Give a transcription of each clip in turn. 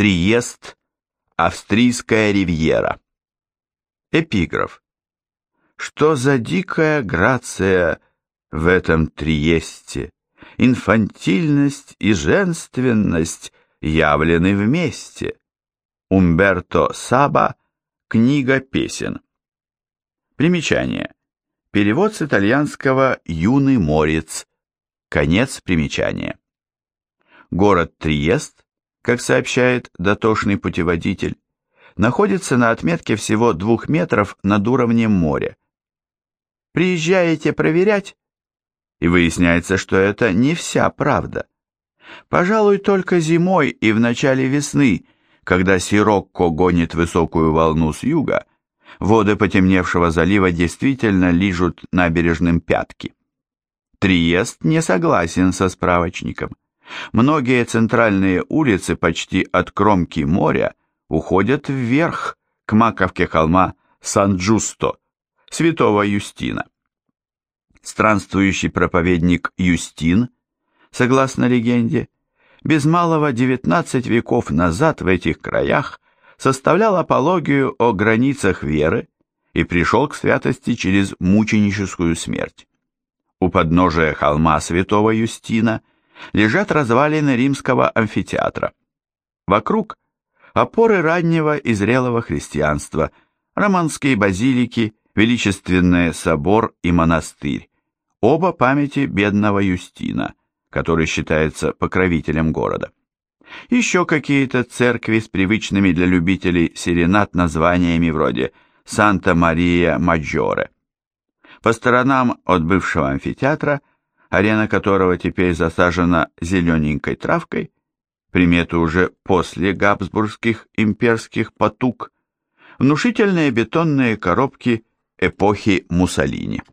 Триест, австрийская ривьера. Эпиграф. Что за дикая грация в этом Триесте, инфантильность и женственность явлены вместе. Умберто Саба, книга песен. Примечание. Перевод с итальянского «Юный морец». Конец примечания. Город Триест, как сообщает дотошный путеводитель, находится на отметке всего 2 метров над уровнем моря. Приезжаете проверять, и выясняется, что это не вся правда. Пожалуй, только зимой и в начале весны, когда сирокко гонит высокую волну с юга, воды потемневшего залива действительно лижут набережным пятки. Триест не согласен со справочником. Многие центральные улицы почти от кромки моря уходят вверх, к маковке холма Сан-Джусто, святого Юстина. Странствующий проповедник Юстин, согласно легенде, без малого 19 веков назад в этих краях составлял апологию о границах веры и пришел к святости через мученическую смерть. У подножия холма святого Юстина лежат развалины римского амфитеатра. Вокруг опоры раннего и зрелого христианства, романские базилики, величественный собор и монастырь, оба памяти бедного Юстина, который считается покровителем города. Еще какие-то церкви с привычными для любителей серенад названиями вроде Санта-Мария-Маджоре. По сторонам от бывшего амфитеатра, арена которого теперь засажена зелененькой травкой, приметы уже после габсбургских имперских потуг, внушительные бетонные коробки эпохи Муссолини.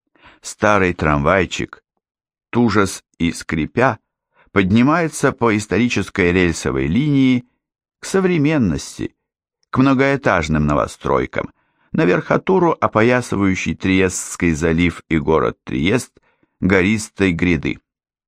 Старый трамвайчик, тужась и скрипя, поднимается по исторической рельсовой линии к современности, к многоэтажным новостройкам, на верхотуру опоясывающий Триестский залив и город Триест гористой гряды.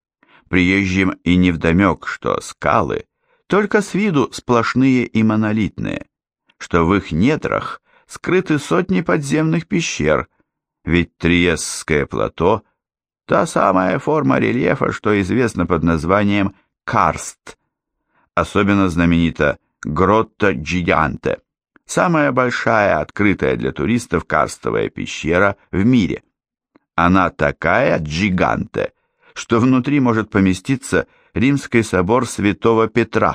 Приезжим и невдомек, что скалы только с виду сплошные и монолитные, что в их недрах скрыты сотни подземных пещер, ведь Триестское плато – та самая форма рельефа, что известна под названием карст. Особенно знаменита Гротто Джиганте, самая большая открытая для туристов карстовая пещера в мире. Она такая джиганте, что внутри может поместиться Римский собор Святого Петра.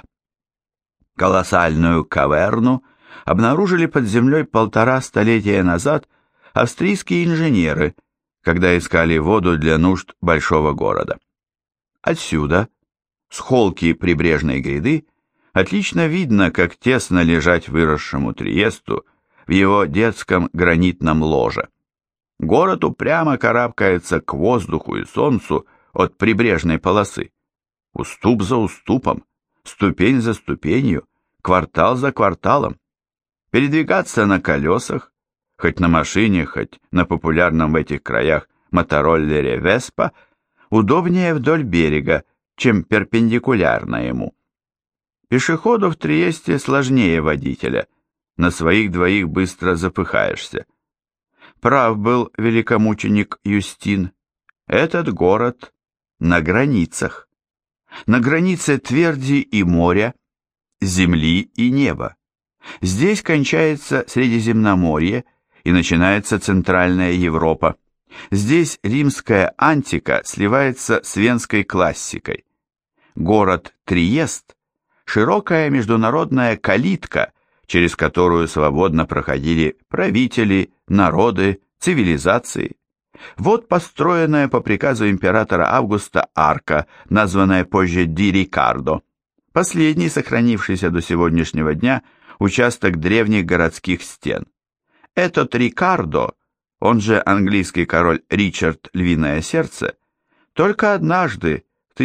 Колоссальную каверну обнаружили под землей 1,5 столетия назад австрийские инженеры, когда искали воду для нужд большого города. Отсюда, с холки прибрежной гряды, отлично видно, как тесно лежать выросшему Триесту в его детском гранитном ложе. Город упрямо карабкается к воздуху и солнцу от прибрежной полосы. Уступ за уступом, ступень за ступенью, квартал за кварталом. Передвигаться на колесах, хоть на машине, хоть на популярном в этих краях мотороллере Веспа, удобнее вдоль берега, чем перпендикулярно ему. Пешеходу в Триесте сложнее водителя, на своих двоих быстро запыхаешься. Прав был великомученик Юстин, этот город на границах. На границе тверди и моря, земли и неба. Здесь кончается Средиземноморье и начинается Центральная Европа. Здесь римская антика сливается с венской классикой. Город Триест – широкая международная калитка, через которую свободно проходили правители, народы, цивилизации. Вот построенная по приказу императора Августа арка, названная позже Ди Рикардо, последний сохранившийся до сегодняшнего дня участок древних городских стен. Этот Рикардо, он же английский король Ричард Львиное Сердце, только однажды, в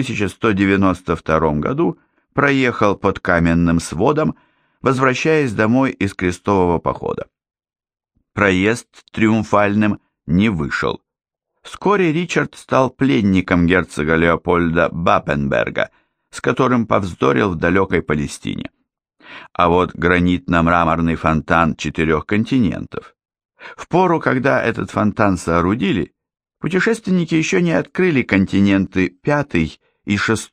1192 году, проехал под каменным сводом, возвращаясь домой из крестового похода. Проезд триумфальным не вышел. Вскоре Ричард стал пленником герцога Леопольда Баппенберга, с которым повздорил в далекой Палестине. а вот гранитно-мраморный фонтан 4 континентов. В пору, когда этот фонтан соорудили, путешественники еще не открыли континенты 5 и 6.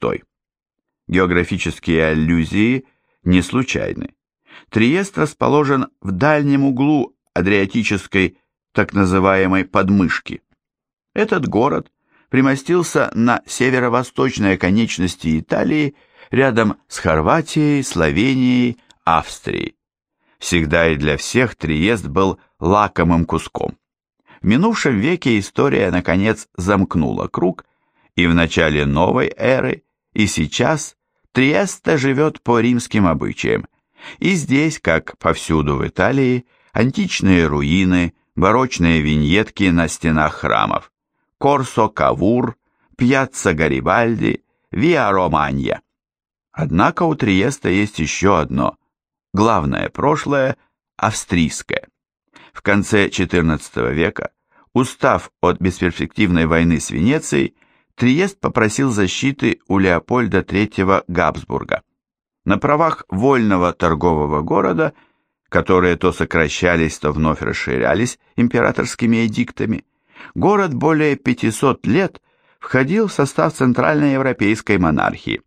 Географические аллюзии не случайны. Триест расположен в дальнем углу Адриатической так называемой подмышки. Этот город примостился на северо-восточной оконечности Италии рядом с Хорватией, Словенией, Австрией. Всегда и для всех Триест был лакомым куском. В минувшем веке история, наконец, замкнула круг, и в начале новой эры, и сейчас Триест живет по римским обычаям. И здесь, как повсюду в Италии, античные руины, барочные виньетки на стенах храмов, Корсо Кавур, Пьяцца Гарибальди, Виа Романья. Однако у Триеста есть еще одно, главное прошлое, австрийское. В конце XIV века, устав от бесперспективной войны с Венецией, Триест попросил защиты у Леопольда III Габсбурга. На правах вольного торгового города, которые то сокращались, то вновь расширялись императорскими эдиктами, город более 500 лет входил в состав центральноевропейской монархии.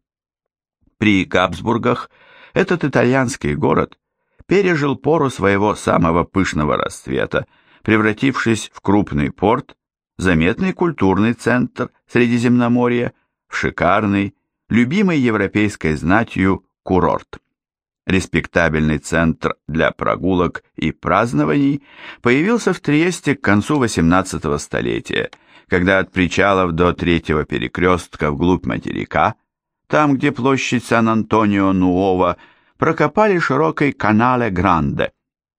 При Габсбургах этот итальянский город пережил пору своего самого пышного расцвета, превратившись в крупный порт, заметный культурный центр Средиземноморья, в шикарный, любимый европейской знатью курорт. Респектабельный центр для прогулок и празднований появился в Триесте к концу XVIII столетия, когда от причалов до Третьего перекрестка вглубь материка, там, где площадь Сан-Антонио-Нуово, прокопали широкий канале Гранде.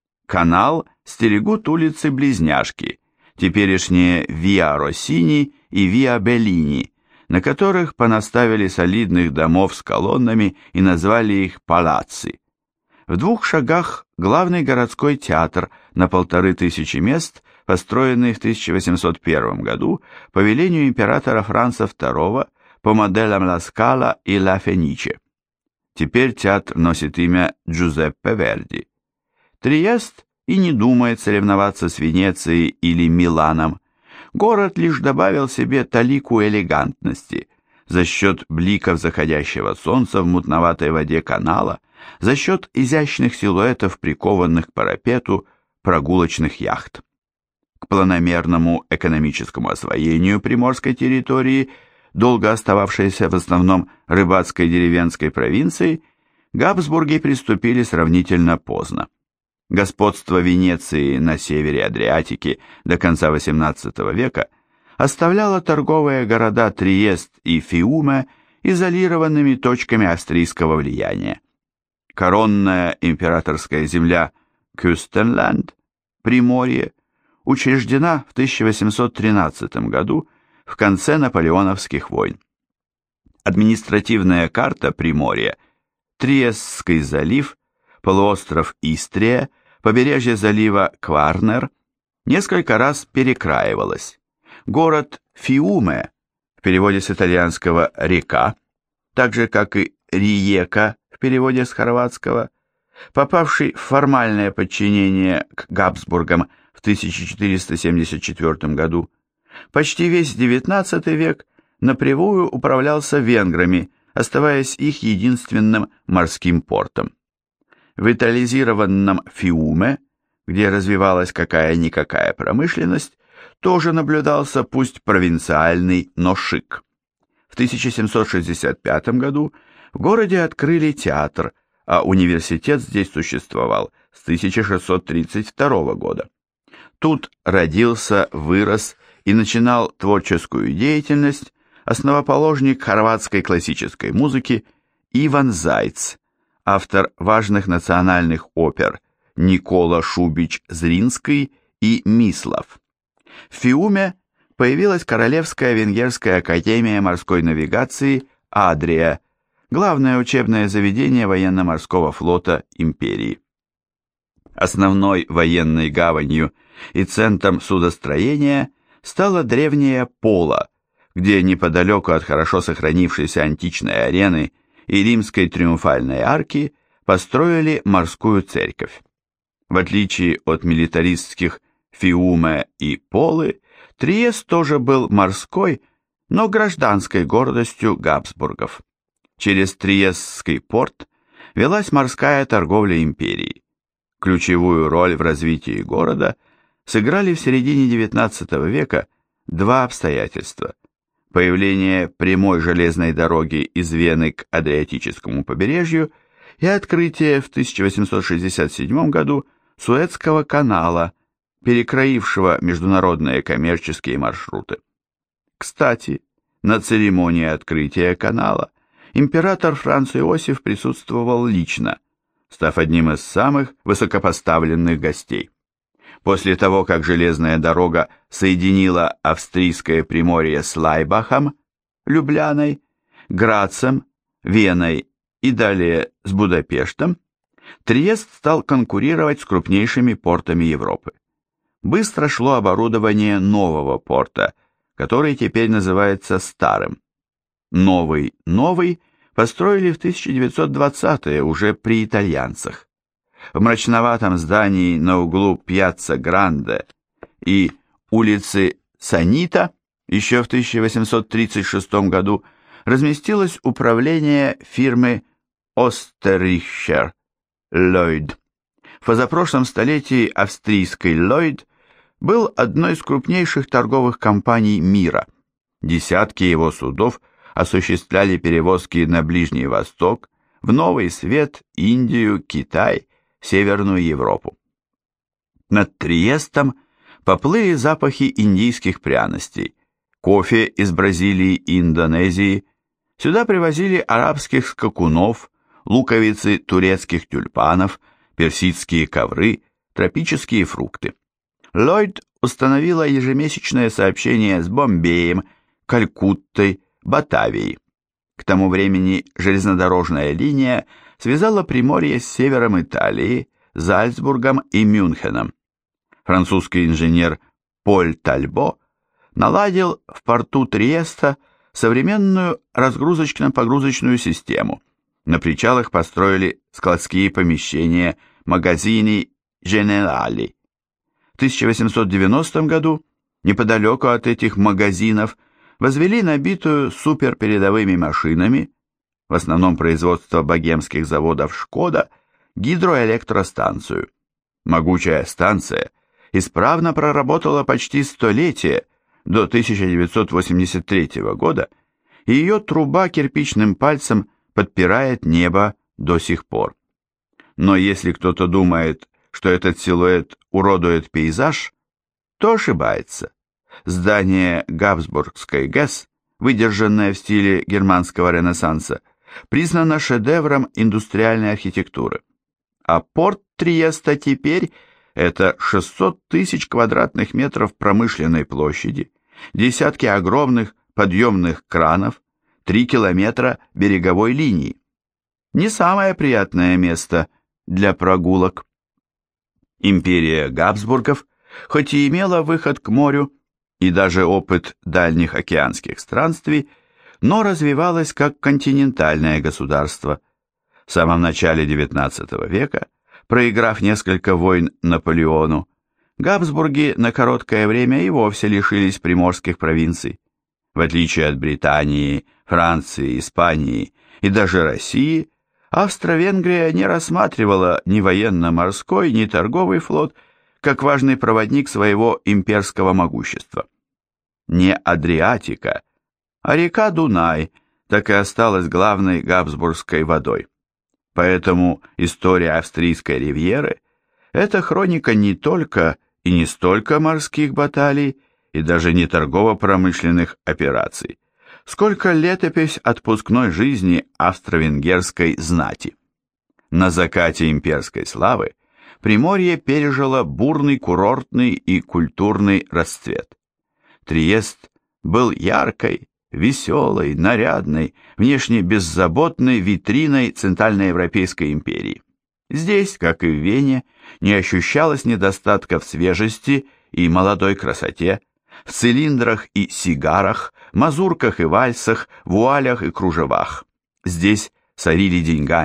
Канал стерегут улицы-близняшки, теперешние Виа Россини и Виа Беллини, на которых понаставили солидных домов с колоннами и назвали их палацци. В 2 шагах главный городской театр на 1500 мест, построенный в 1801 году по велению императора Франца II по моделям Ла Скала и Ла Фениче. Теперь театр носит имя Джузеппе Верди. Триест и не думает соревноваться с Венецией или Миланом. Город лишь добавил себе талику элегантности за счет бликов заходящего солнца в мутноватой воде канала, за счет изящных силуэтов, прикованных к парапету прогулочных яхт. К планомерному экономическому освоению приморской территории, долго остававшейся в основном рыбацкой деревенской провинцией, Габсбурги приступили сравнительно поздно. Господство Венеции на севере Адриатики до конца XVIII века оставляло торговые города Триест и Фиуме изолированными точками австрийского влияния. Коронная императорская земля Кюстенланд, Приморье, учреждена в 1813 году в конце наполеоновских войн. Административная карта Приморья, Триестский залив, полуостров Истрия, побережье залива Кварнер несколько раз перекраивалось. Город Фиуме, в переводе с итальянского «река», так же как и Риека в переводе с хорватского, попавший в формальное подчинение к Габсбургам в 1474 году, почти весь XIX век напрямую управлялся венграми, оставаясь их единственным морским портом. В итализированном Фиуме, где развивалась какая-никакая промышленность, тоже наблюдался пусть провинциальный, но шик. В 1765 году в городе открыли театр, а университет здесь существовал с 1632 года. Тут родился, вырос и начинал творческую деятельность основоположник хорватской классической музыки Иван Зайц, автор важных национальных опер Никола Шубич-Зринский и Мислав. В Фиуме появилась Королевская венгерская академия морской навигации Адрия, главное учебное заведение военно-морского флота империи. Основной военной гаванью и центром судостроения стала древняя Пола, где неподалеку от хорошо сохранившейся античной арены и римской триумфальной арки построили морскую церковь. В отличие от милитаристских Фиуме и Полы, Триест тоже был морской, но гражданской гордостью Габсбургов. Через Триестский порт велась морская торговля империи. Ключевую роль в развитии города сыграли в середине XIX века два обстоятельства: появление прямой железной дороги из Вены к Адриатическому побережью и открытие в 1867 году Суэцкого канала, перекроившего международные коммерческие маршруты. Кстати, на церемонии открытия канала император Франц Иосиф присутствовал лично, став одним из самых высокопоставленных гостей. После того, как железная дорога соединила австрийское Приморье с Лайбахом, Любляной, Грацем, Веной и далее с Будапештом, Триест стал конкурировать с крупнейшими портами Европы. Быстро шло оборудование нового порта, который теперь называется Старым. Новый построили в 1920-е уже при итальянцах. В мрачноватом здании на углу Пьяцца Гранде и улицы Санита еще в 1836 году разместилось управление фирмы Остеррихер Lloyd. В позапрошлом столетии австрийский Lloyd был одной из крупнейших торговых компаний мира. Десятки его судов осуществляли перевозки на Ближний Восток, в Новый Свет, Индию, Китай, Северную Европу. Над Триестом поплыли запахи индийских пряностей, кофе из Бразилии и Индонезии, сюда привозили арабских скакунов, луковицы турецких тюльпанов, персидские ковры, тропические фрукты. Lloyd установила ежемесячное сообщение с Бомбеем, Калькуттой, Батавией. К тому времени железнодорожная линия связала Приморье с севером Италии, Зальцбургом и Мюнхеном. Французский инженер Поль Тальбо наладил в порту Триеста современную разгрузочно-погрузочную систему. На причалах построили складские помещения, магазины Generali. В 1890 году неподалеку от этих магазинов возвели набитую суперпередовыми машинами, в основном производство богемских заводов «Шкода», гидроэлектростанцию. Могучая станция исправно проработала почти столетие, до 1983 года, и ее труба кирпичным пальцем подпирает небо до сих пор. Но если кто-то думает, что этот силуэт уродует пейзаж, то ошибается. Здание Габсбургской ГЭС, выдержанное в стиле германского ренессанса, признано шедевром индустриальной архитектуры. А порт Триеста теперь это 600 тысяч квадратных метров промышленной площади, десятки огромных подъемных кранов, 3 километра береговой линии. Не самое приятное место для прогулок. Империя Габсбургов, хоть и имела выход к морю и даже опыт дальних океанских странствий, но развивалась как континентальное государство. В самом начале XIX века, проиграв несколько войн Наполеону, Габсбурги на короткое время и вовсе лишились приморских провинций. В отличие от Британии, Франции, Испании и даже России, Австро-Венгрия не рассматривала ни военно-морской, ни торговый флот как важный проводник своего имперского могущества. Не Адриатика, а река Дунай так и осталась главной габсбургской водой. Поэтому история австрийской ривьеры – это хроника не только и не столько морских баталий и даже не торгово-промышленных операций, сколько летопись отпускной жизни австро-венгерской знати. На закате имперской славы Приморье пережило бурный курортный и культурный расцвет. Триест был яркой, веселой, нарядной, внешне беззаботной витриной Центральноевропейской империи. Здесь, как и в Вене, не ощущалось недостатка в свежести и молодой красоте, в цилиндрах и сигарах, мазурках и вальсах, вуалях и кружевах. Здесь сорили деньгами,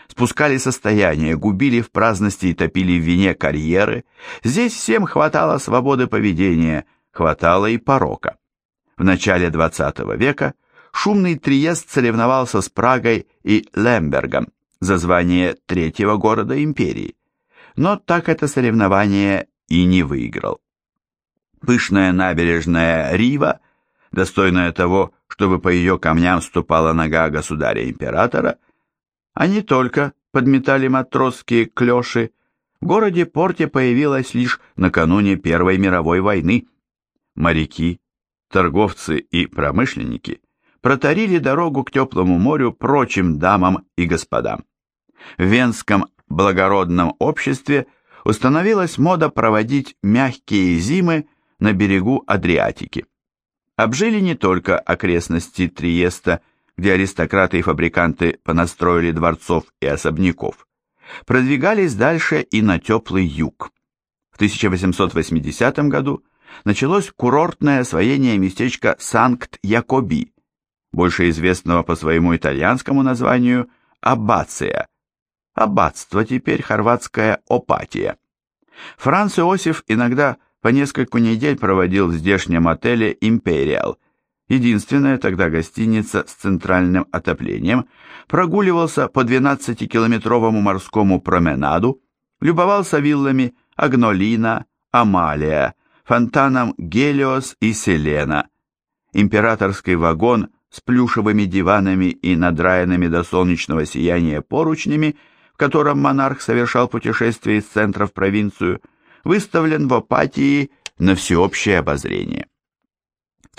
спускали состояние, губили в праздности и топили в вине карьеры, здесь всем хватало свободы поведения, хватало и порока. В начале XX века шумный Триест соревновался с Прагой и Лембергом за звание третьего города империи, но так это соревнование и не выиграл. Пышная набережная Рива, достойная того, чтобы по ее камням ступала нога государя-императора, а не только подметали матросские клёши, в городе Порте появилась лишь накануне Первой мировой войны. Моряки, торговцы и промышленники протарили дорогу к теплому морю прочим дамам и господам. В Венском благородном обществе установилась мода проводить мягкие зимы на берегу Адриатики. Обжили не только окрестности Триеста, где аристократы и фабриканты понастроили дворцов и особняков, продвигались дальше и на теплый юг. В 1880 году началось курортное освоение местечка Санкт-Якоби, больше известного по своему итальянскому названию Аббация. Аббатство теперь хорватская Опатия. Франц Иосиф иногда по несколько недель проводил в здешнем отеле «Империал», единственная тогда гостиница с центральным отоплением, прогуливался по 12-километровому морскому променаду, любовался виллами Агнолина, Амалия, фонтаном Гелиос и Селена. Императорский вагон с плюшевыми диванами и надраенными до солнечного сияния поручнями, в котором монарх совершал путешествие из центра в провинцию, выставлен в Опатии на всеобщее обозрение. В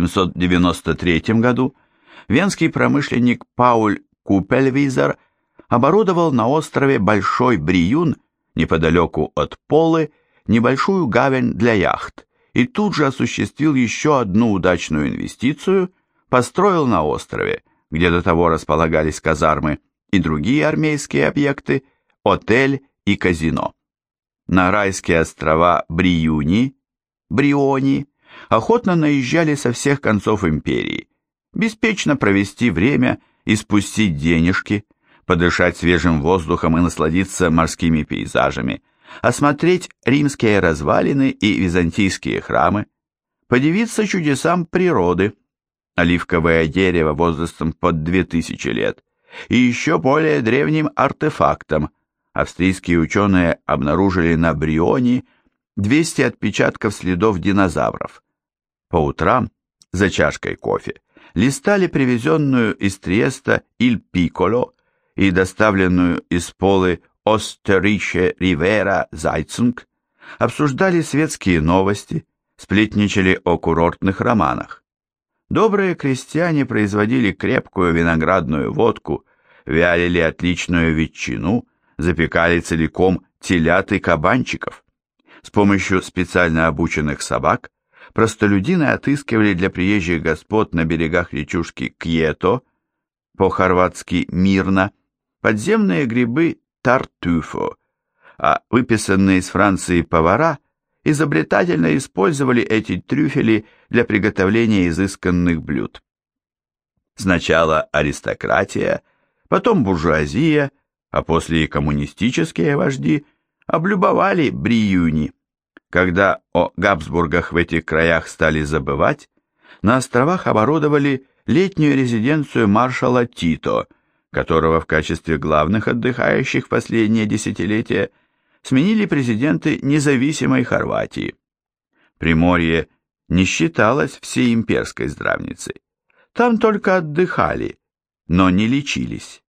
1893 году венский промышленник Пауль Купельвизер оборудовал на острове Большой Бриюн, неподалеку от Полы, небольшую гавань для яхт и тут же осуществил еще одну удачную инвестицию, построил на острове, где до того располагались казармы и другие армейские объекты, отель и казино. На райские острова Бриони охотно наезжали со всех концов империи, беспечно провести время и спустить денежки, подышать свежим воздухом и насладиться морскими пейзажами, осмотреть римские развалины и византийские храмы, подивиться чудесам природы, оливковое дерево возрастом под 2000 лет, и еще более древним артефактом. Австрийские ученые обнаружили на Бриони 200 отпечатков следов динозавров. По утрам, за чашкой кофе, листали привезенную из Триеста Иль Пикколо и доставленную из Полы Остерриче Ривера Зайцунг, обсуждали светские новости, сплетничали о курортных романах. Добрые крестьяне производили крепкую виноградную водку, вялили отличную ветчину, запекали целиком телят и кабанчиков. С помощью специально обученных собак простолюдины отыскивали для приезжих господ на берегах речушки Кьето, по-хорватски Мирна, подземные грибы тартюфо, а выписанные из Франции повара изобретательно использовали эти трюфели для приготовления изысканных блюд. Сначала аристократия, потом буржуазия, а после и коммунистические вожди облюбовали Бриюни. Когда о Габсбургах в этих краях стали забывать, на островах оборудовали летнюю резиденцию маршала Тито, которого в качестве главных отдыхающих в последние десятилетия сменили президенты независимой Хорватии. Приморье не считалось всей имперской здравницей. Там только отдыхали, но не лечились.